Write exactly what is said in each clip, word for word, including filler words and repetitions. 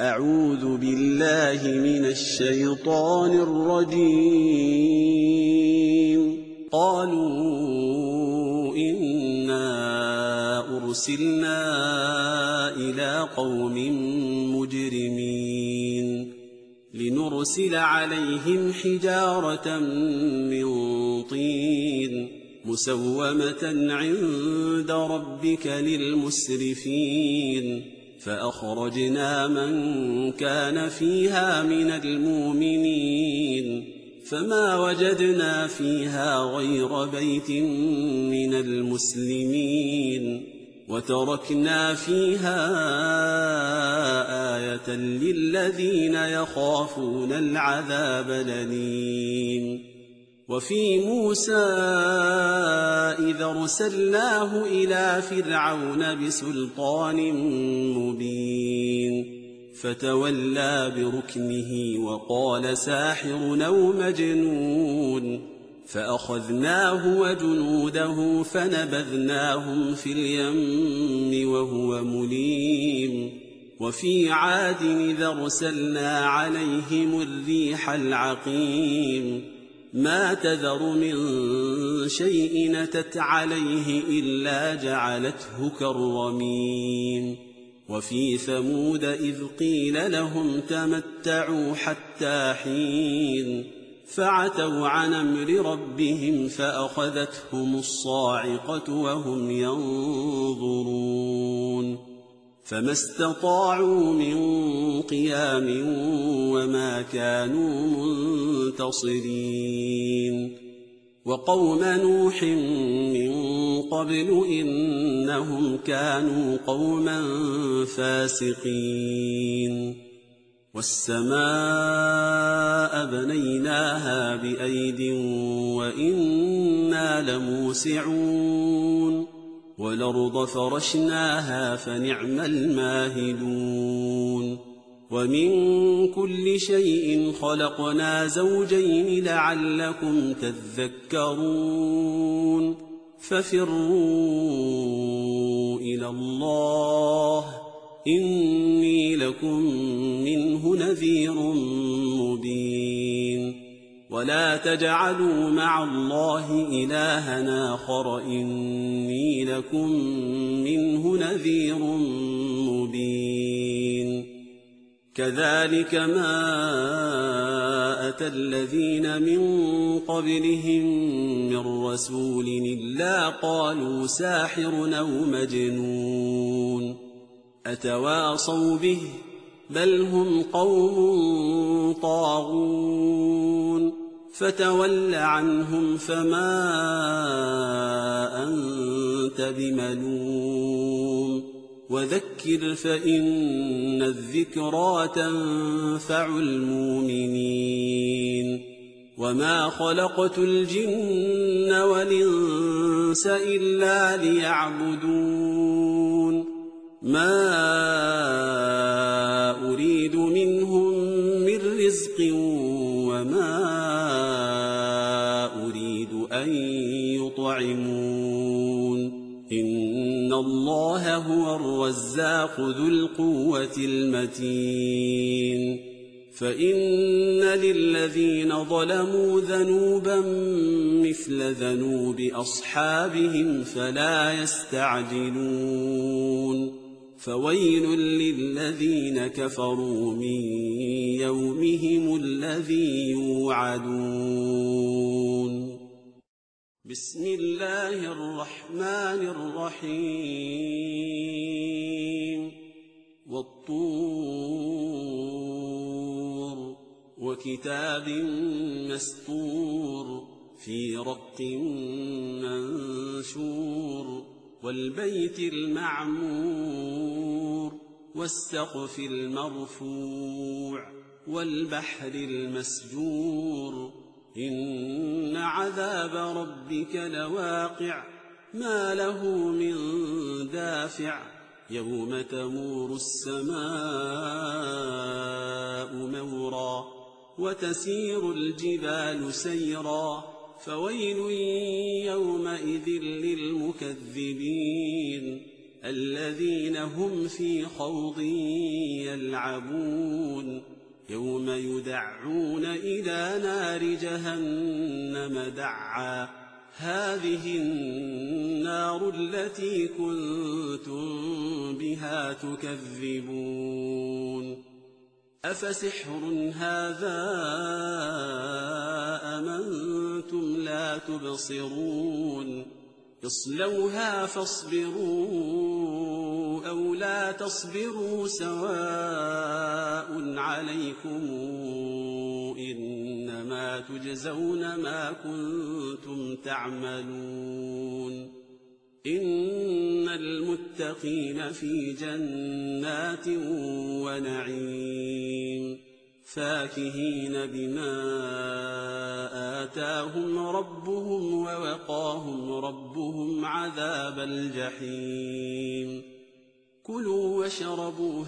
أعوذ بالله من الشيطان الرجيم. قالوا إنا أرسلنا إلى قوم مجرمين لنرسل عليهم حجارة من طين مسومة عند ربك للمسرفين فأخرجنا من كان فيها من المؤمنين فما وجدنا فيها غير بيت من المسلمين وتركنا فيها آية للذين يخافون العذاب الأليم. وفي موسى إذا أرسلناه إلى فرعون بسلطان مبين فتولى بركنه وقال ساحر أو مجنون فأخذناه وجنوده فنبذناهم في اليم وهو مليم. وفي عاد إذا أرسلنا عليهم الريح العقيم ما تذر من شيء أتت عليه إلا جعلته كالرميم. وفي ثمود إذ قيل لهم تمتعوا حتى حين فعتوا عن أمر ربهم فأخذتهم الصاعقة وهم ينظرون فما استطاعوا من قيام وما كانوا منتصرين. وقوم نوح من قبل إنهم كانوا قوما فاسقين. والسماء بنيناها بأيد وإنا لموسعون والأرض فرشناها فنعم الماهدون. ومن كل شيء خلقنا زوجين لعلكم تذكرون. ففروا إلى الله إني لكم منه نذير مبين. ولا تجعلوا مع الله إلها آخر إني لكم منه نذير مبين. كذلك ما أتى الذين من قبلهم من رسول إلا قالوا ساحر أو مجنون أتواصوا به بل هم قوم طاغون. فتول عنهم فما أنت بملوم وذكر فإن الذكرى تنفع المؤمنين. وما خلقت الجن والإنس إلا ليعبدون ما أريد منهم من رزق وما أريد أن يطعمون إن الله هو الرزاق ذو القوة المتين. فإن للذين ظلموا ذنوبا مثل ذنوب أصحابهم فلا يستعجلون. فويل للذين كفروا من يومهم الذي يوعدون. بسم الله الرحمن الرحيم. والطور وكتاب مسطور في رق منشور والبيت المعمور والسقف المرفوع والبحر المسجور إن عذاب ربك لواقع ما له من دافع يوم تمور السماء مورا وتسير الجبال سيرا فويل يومئذ للمكذبين الذين هم في خوض يلعبون يوم يدعون إلى نار جهنم دعا هذه النار التي كنتم بها تكذبون أفسحر هذا أم أنتم لا تبصرون اصلوها فاصبروا أو لا تصبروا سواء عليكم إنما تجزون ما كنتم تعملون إن المتقين في جنات ونعيم فاكهين بما آتاهم ربهم ووقاهم ربهم عذاب الجحيم كلوا واشربوا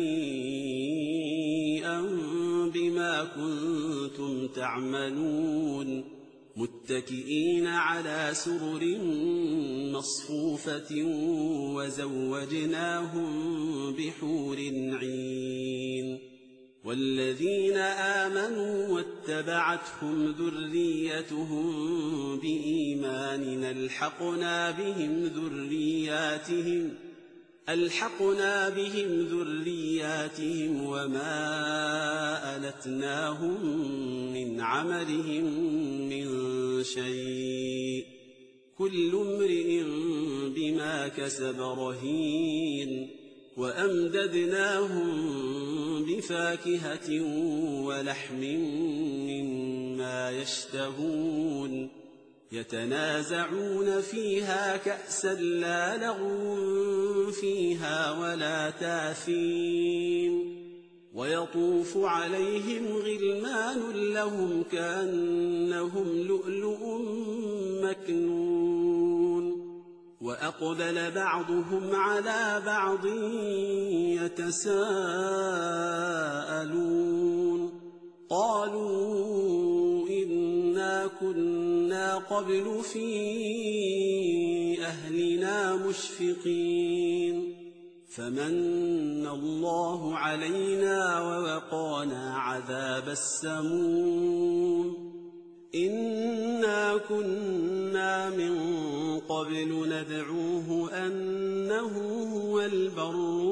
هنيئا بما كنتم تعملون متكئين على سرر مصفوفة وزوجناهم بحور عين والذين آمنوا واتبعتهم ذريتهم بإيمان ألحقنا بهم ذرياتهم ألحقنا بهم ذرياتهم وما ألتناهم من عملهم من شيء كل امرئ بما كسب رهين وأمددناهم بفاكهة ولحم مما يشتهون يتنازعون فيها كأسا لا لغو فيها ولا تاثيم ويطوف عليهم غلمان لهم كأنهم لؤلؤ مكنون وأقبل بعضهم على بعض يتساءلون قالوا إنا كنا قبل في أهلنا مشفقين فمن الله علينا ووقانا عذاب السموم إنا كنا من قبل ندعوه أنه هو البر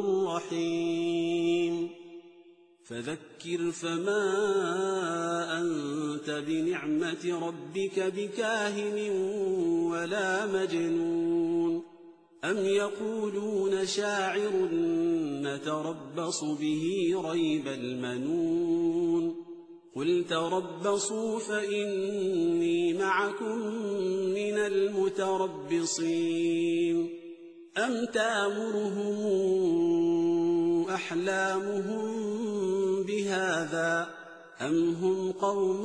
الرحيم فذكر فما أنت بنعمة ربك بكاهن ولا مجنون أم يقولون شاعر نتربص به ريب المنون قل تربصوا فإني معكم من المتربصين أم تأمرهم أحلامهم بهذا أم هم قوم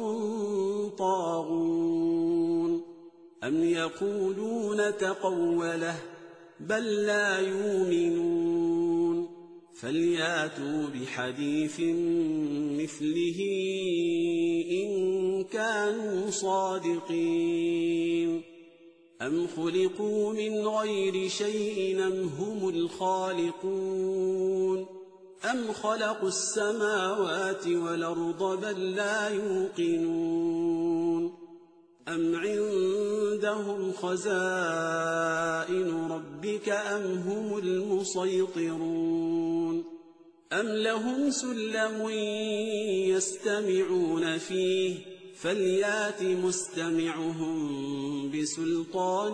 طاغون أم يقولون تقوله بل لا يؤمنون فلياتوا بحديث مثله إن كانوا صادقين أم خلقوا من غير شيء أم هم الخالقون أم خلقوا السماوات والأرض بل لا يوقنون أم عندهم خزائن ربك أم هم المسيطرون أم لهم سلم يستمعون فيه فليات مستمعهم بسلطان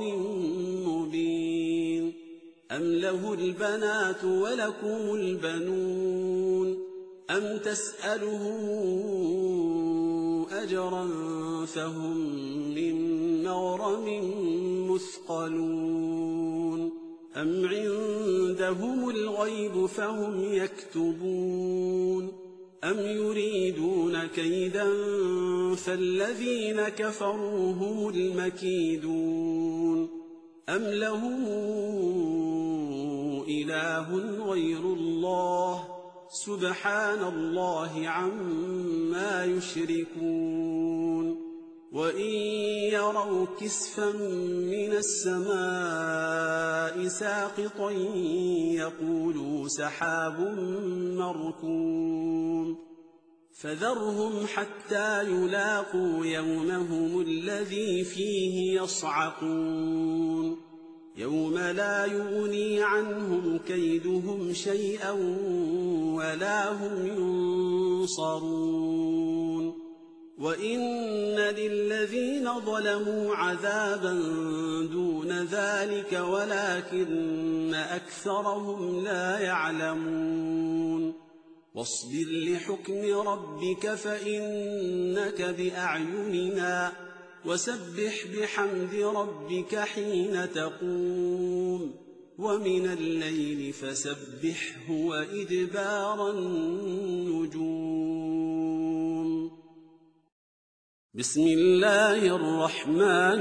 مبين أم له البنات ولكم البنون أم تسألهم أجرا فهم من مغرم مثقلون أم عندهم الغيب فهم يكتبون أم يريدون كيدا فالذين كفروا هم المكيدون أم لهم إله غير الله سبحان الله عما يشركون وإن يروا كسفا من السماء ساقطا يقولوا سحاب مركوم فذرهم حتى يلاقوا يومهم الذي فيه يصعقون يوم لا يغني عنهم كيدهم شيئا ولا هم ينصرون وإن للذين ظلموا عذابا دون ذلك ولكن أكثرهم لا يعلمون واصبر لحكم ربك فإنك بأعيننا وسبح بحمد ربك حين تقوم ومن الليل فسبحه وإدبار النجوم بسم الله الرحمن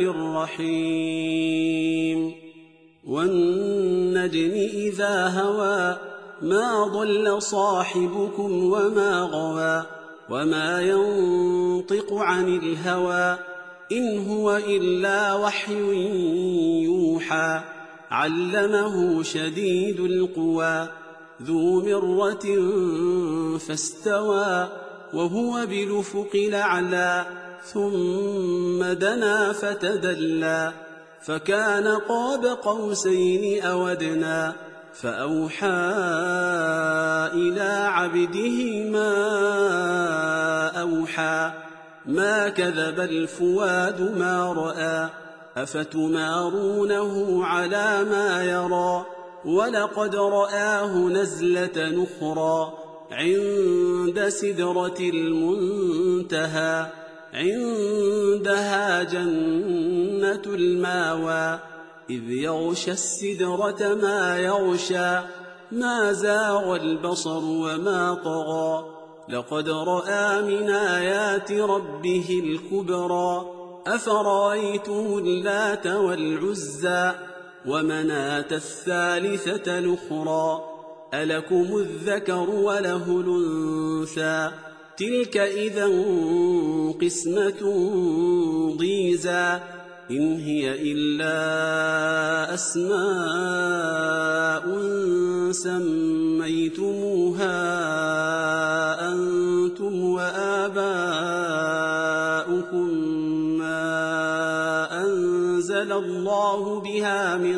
الرحيم والنجم إذا هوى ما ضل صاحبكم وما غوى وما ينطق عن الهوى إن هو إلا وحي يوحى علمه شديد القوى ذو مرة فاستوى وهو بالأفق الأعلى ثم دنا فتدلى فكان قاب قوسين أو أدنى فأوحى إلى عبده ما أوحى ما كذب الفؤاد ما رأى أفتمارونه على ما يرى ولقد رآه نزلة نخرى عند سدرة المنتهى عندها جنة الماوى إذ يغشى السدرة ما يغشى ما زاغ البصر وما طغى لقد رأى من آيات ربه الكبرى أفرأيتم اللات والعزى ومناة الثالثة الأخرى ألكم الذكر وله الأنثى تلك إذا قسمة ضيزى إن هي إلا أسماء سميتموها أنتم وآباؤكم ما أنزل الله بها من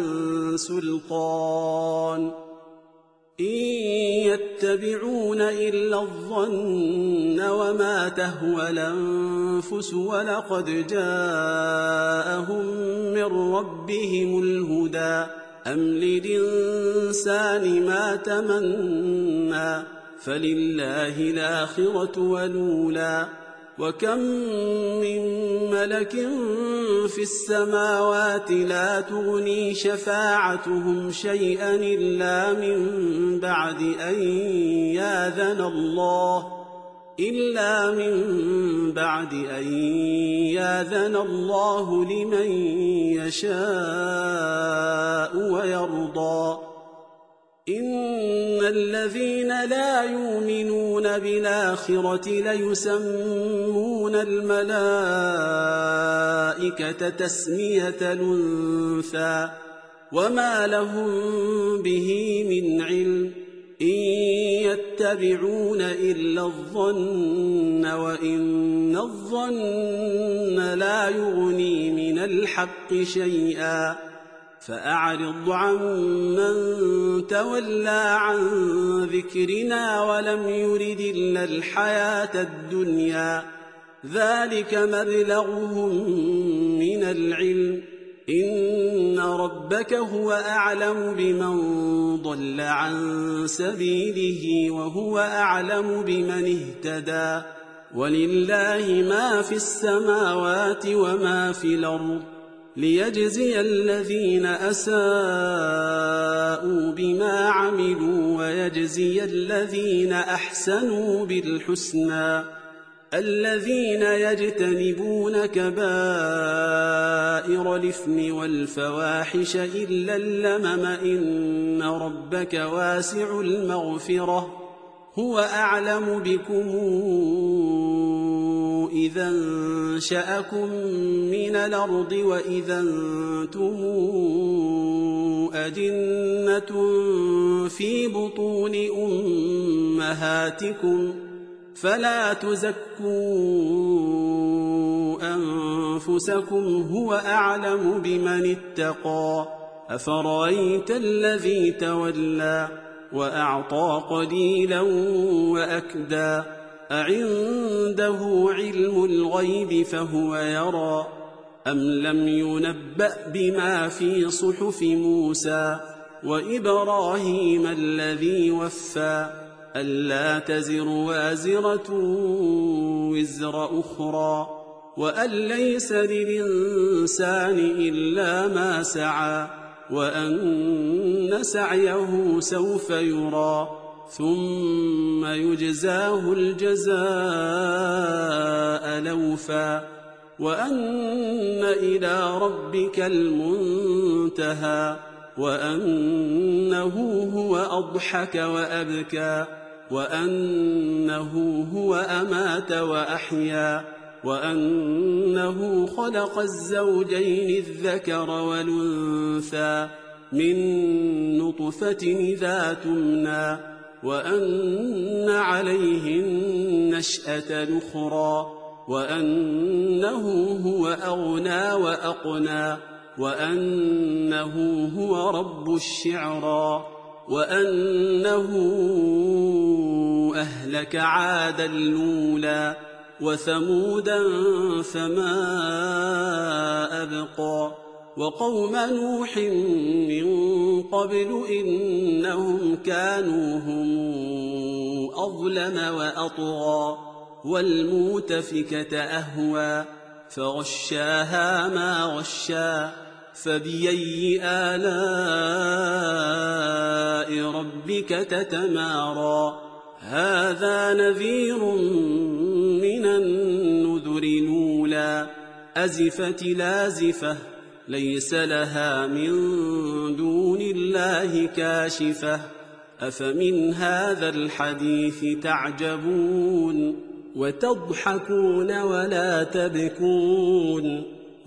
سلطان إن يتبعون إلا الظن وما تهوى الأنفس ولقد جاءهم من ربهم الهدى أم للإنسان ما تمنى فلله الآخرة والأولى وكم من ملك في السماوات لا تغني شفاعتهم شيئا إلا من بعد أن يأذن الله إلا من بعد أن يأذن الله لمن يشاء ويرضى إن الذين لا يؤمنون بالآخرة ليسمون الملائكة تسمية الأنثى وما لهم به من علم إن يتبعون إلا الظن وإن الظن لا يغني من الحق شيئا فأعرض عن من تولى عن ذكرنا ولم يرد إلا الحياة الدنيا ذلك مبلغهم من العلم إن ربك هو أعلم بمن ضل عن سبيله وهو أعلم بمن اهتدى ولله ما في السماوات وما في الأرض ليجزي الذين أساءوا بما عملوا ويجزي الذين أحسنوا بالحسنى الذين يجتنبون كبائر الإثم والفواحش إلا اللمم إن ربك واسع المغفرة هو أعلم بكم إذا انشأكم من الأرض وإذا أنتم أجنة في بطون أمهاتكم فلا تزكوا أنفسكم هو أعلم بمن اتقى أفرأيت الذي تولى وأعطى قليلا وأكدى أعنده علم الغيب فهو يرى أم لم ينبأ بما في صحف موسى وإبراهيم الذي وفى ألا تزر وازرة وزر أخرى وأن ليس للإنسان إلا ما سعى وأن سعيه سوف يرى ثم يجزاه الجزاء الأوفى وأن إلى ربك المنتهى وأنه هو أضحك وأبكى وأنه هو أمات وأحيا وأنه خلق الزوجين الذكر والأنثى من نطفة إذا تمنى وأن عليه النشأة الأخرى وأنه هو أغنى وأقنى وأنه هو رب الشعرى وأنه أهلك عادا الأولى وثمودا فما أبقى وقوم نوح من قبل إنهم كانوا هم أظلم وأطغى والمؤتفكة أهوى فغشاها ما غشا فبأي آلاء ربك تتمارى هذا نذير من النذر الأولى أزفت لازفة ليس لها من دون الله كاشفة أفمن هذا الحديث تعجبون وتضحكون ولا تبكون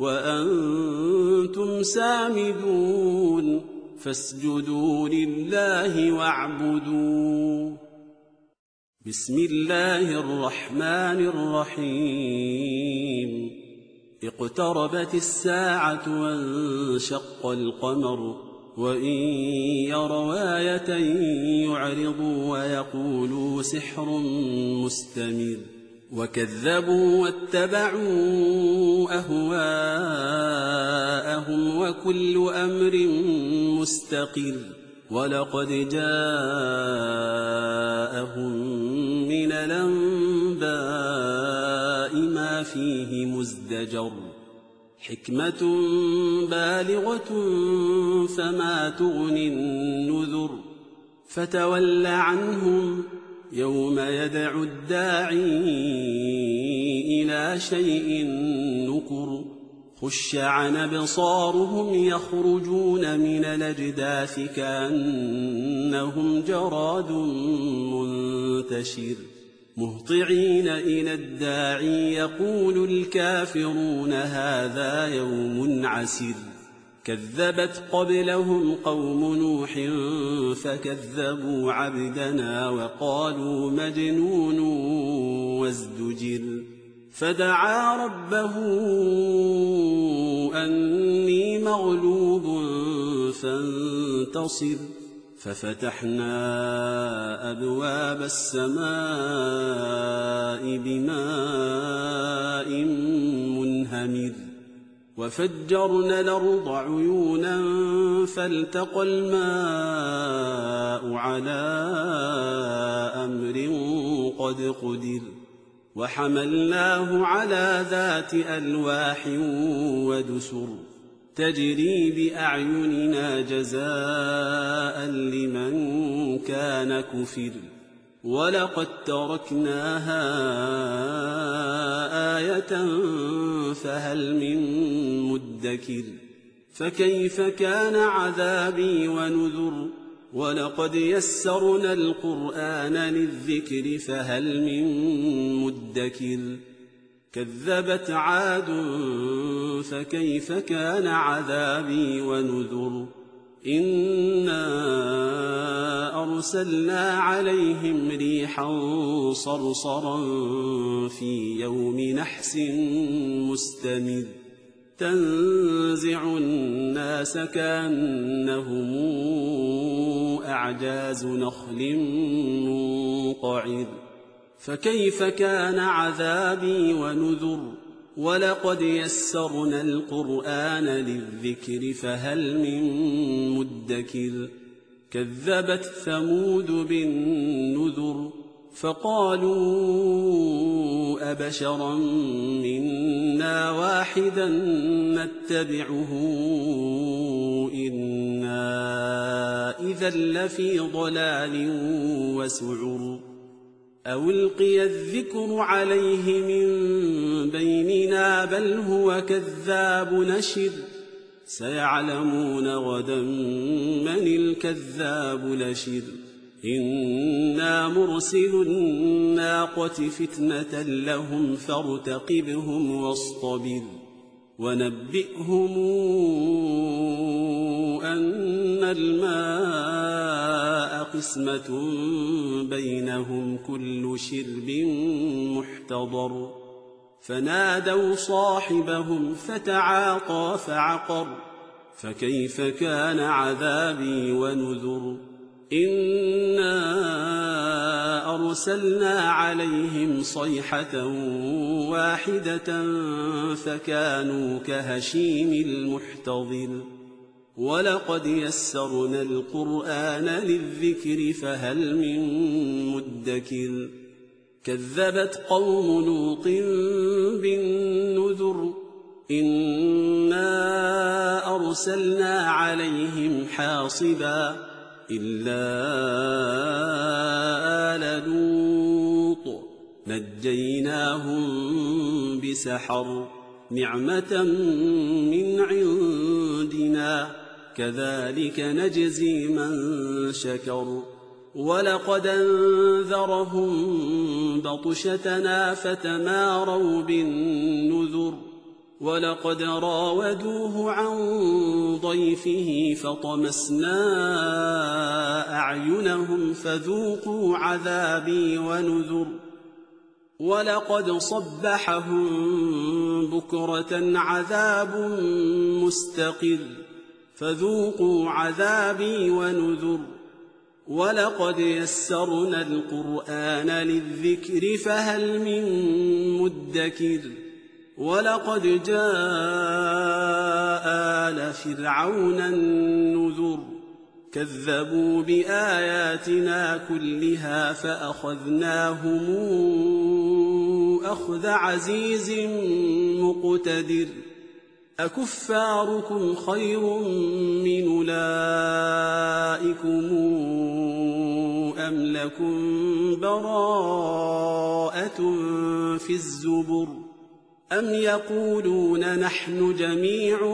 وأنتم سامدون فاسجدوا لله واعبدوا بسم الله الرحمن الرحيم اقتربت الساعة وانشق القمر وإن يروا آية يعرضوا ويقولوا سحر مستمر وكذبوا واتبعوا أهواءهم وكل أمر مستقر ولقد جاءهم من الأنباء ما فيه مزدجر حكمة بالغة فما تغني النذر فتول عنهم يوم يدعو الداعي إلى شيء نكر خش عن أبصارهم يخرجون من الأجداث كأنهم جراد منتشر مهطعين إلى الداعي يقول الكافرون هذا يوم عسر كذبت قبلهم قوم نوح فكذبوا عبدنا وقالوا مجنون وازدجر فدعا ربه أني مغلوب فانتصر ففتحنا أبواب السماء بماء منهمر وفجرنا الأرض عيونا فالتقى الماء على أمر قد قدر وحملناه على ذات ألواح ودسر تجري بأعيننا جزاء لمن كان كفر ولقد تركناها آية فهل من مدكر فكيف كان عذابي ونذر ولقد يسرنا القرآن للذكر فهل من مدكر كذبت عاد فكيف كان عذابي ونذر إنا أرسلنا عليهم ريحا صرصرا في يوم نحس مستمر تنزع الناس كأنهم أعجاز نخل منقعر فكيف كان عذابي ونذر ولقد يسرنا القرآن للذكر فهل من مدكر كذبت ثمود بالنذر فقالوا أبشرا منا واحدا نتبعه إنا إذا لفي ضلال وسعر أو ألقي الذكر عليه من بيننا بل هو كذاب نشر سيعلمون غدا من الكذاب نشر إنا مرسل الناقة فتنة لهم فارتقبهم واصطبر ونبئهم أن الماء قسمة بينهم كل شرب محتضر فنادوا صاحبهم فتعاطى فعقر فكيف كان عذابي ونذر إنا أرسلنا عليهم صيحة واحدة فكانوا كهشيم المحتضر ولقد يسرنا القرآن للذكر فهل من مدكر كذبت قوم لوط بالنذر إنا أرسلنا عليهم حاصبا إلا آل لوط نجيناهم بسحر نعمة من عندنا كذلك نجزي من شكر ولقد أنذرهم بطشتنا فتماروا بالنذر ولقد راودوه عن ضيفه فطمسنا أعينهم فذوقوا عذابي ونذر ولقد صبحهم بكرة عذاب مستقر فذوقوا عذابي ونذر ولقد يسرنا القرآن للذكر فهل من مدكر ولقد جاء آل فرعون النذر كذبوا بآياتنا كلها فأخذناهم أخذ عزيز مقتدر أكفاركم خير من أولئكم أم لكم براءة في الزبر أم يقولون نحن جميع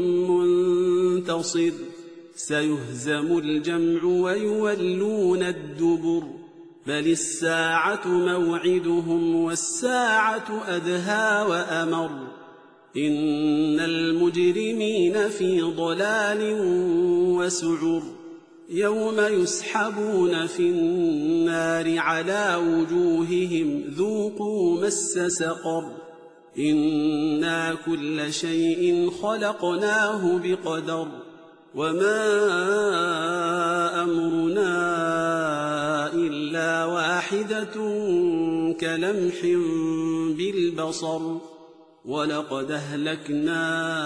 منتصر سيهزم الجمع ويولون الدبر بل الساعة موعدهم والساعة أدهى وأمر إن المجرمين في ضلال وسعر يوم يسحبون في النار على وجوههم ذوقوا مس سقر إنا كل شيء خلقناه بقدر وما أمرنا إلا واحدة كلمح بالبصر ولقد أهلكنا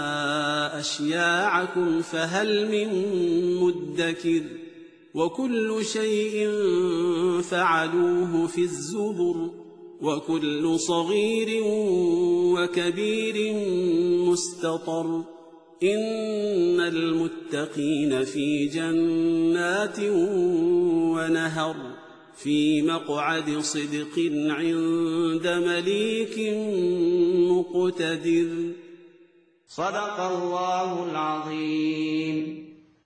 أشياعكم فهل من مدكر وكل شيء فعلوه في الزبر وكل صغير وكبير مستطر إن المتقين في جنات ونهر في مقعد صدق عند مليك مقتدر. صدق الله العظيم.